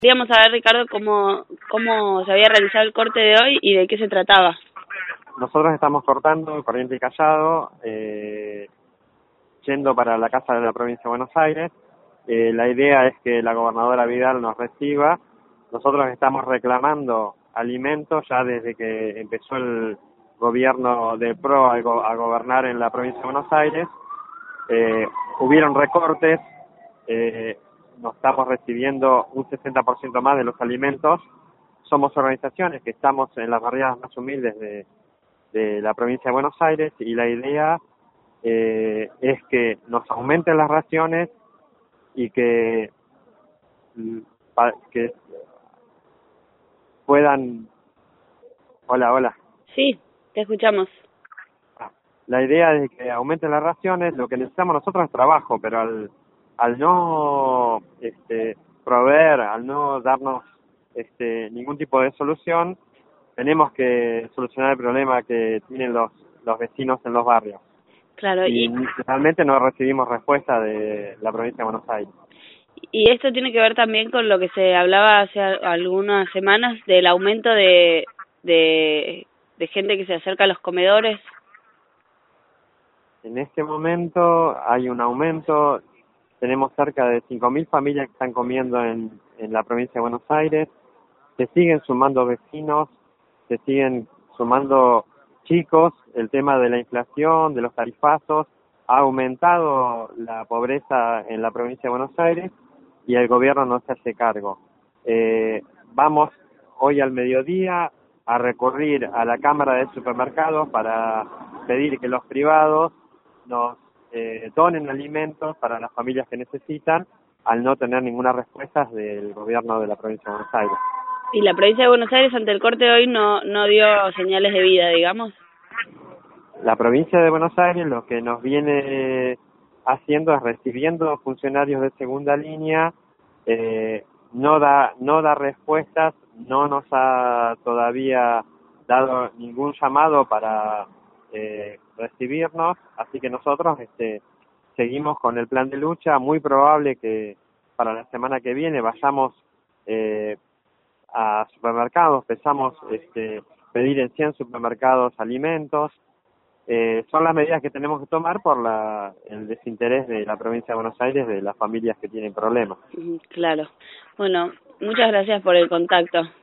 Queríamos saber, Ricardo, cómo se había realizado el corte de hoy y de qué se trataba. Nosotros estamos cortando Corrientes y Callado, yendo para la Casa de la Provincia de Buenos Aires. La idea es que la gobernadora Vidal nos reciba. Nosotros estamos reclamando alimentos ya desde que empezó el gobierno del PRO a gobernar en la Provincia de Buenos Aires. Hubieron recortes, nos estamos recibiendo un 60% más de los alimentos. Somos organizaciones que estamos en las barriadas más humildes de la provincia de Buenos Aires y la idea es que nos aumenten las raciones y que puedan... Hola. Sí, te escuchamos. La idea es que aumenten las raciones. Lo que necesitamos nosotros es trabajo, pero al no proveer, al no darnos ningún tipo de solución, tenemos que solucionar el problema que tienen los vecinos en los barrios. Claro, y realmente no recibimos respuesta de la provincia de Buenos Aires. Y esto tiene que ver también con lo que se hablaba hace algunas semanas del aumento de gente que se acerca a los comedores. En este momento hay un aumento, tenemos cerca de 5.000 familias que están comiendo en la provincia de Buenos Aires, se siguen sumando vecinos, se siguen sumando chicos, el tema de la inflación, de los tarifazos, ha aumentado la pobreza en la provincia de Buenos Aires y el gobierno no se hace cargo. Vamos hoy al mediodía a recurrir a la Cámara de Supermercados para pedir que los privados nos donen alimentos para las familias que necesitan, al no tener ninguna respuesta del gobierno de la provincia de Buenos Aires. ¿Y la provincia de Buenos Aires ante el corte de hoy no dio señales de vida, digamos? La provincia de Buenos Aires lo que nos viene haciendo es recibiendo funcionarios de segunda línea, no da respuestas, no nos ha todavía dado ningún llamado para recibirnos, así que nosotros seguimos con el plan de lucha. Muy probable que para la semana que viene vayamos a supermercados, empezamos pedir en 100 supermercados alimentos. Son las medidas que tenemos que tomar por el desinterés de la provincia de Buenos Aires de las familias que tienen problemas. Claro. Bueno, muchas gracias por el contacto.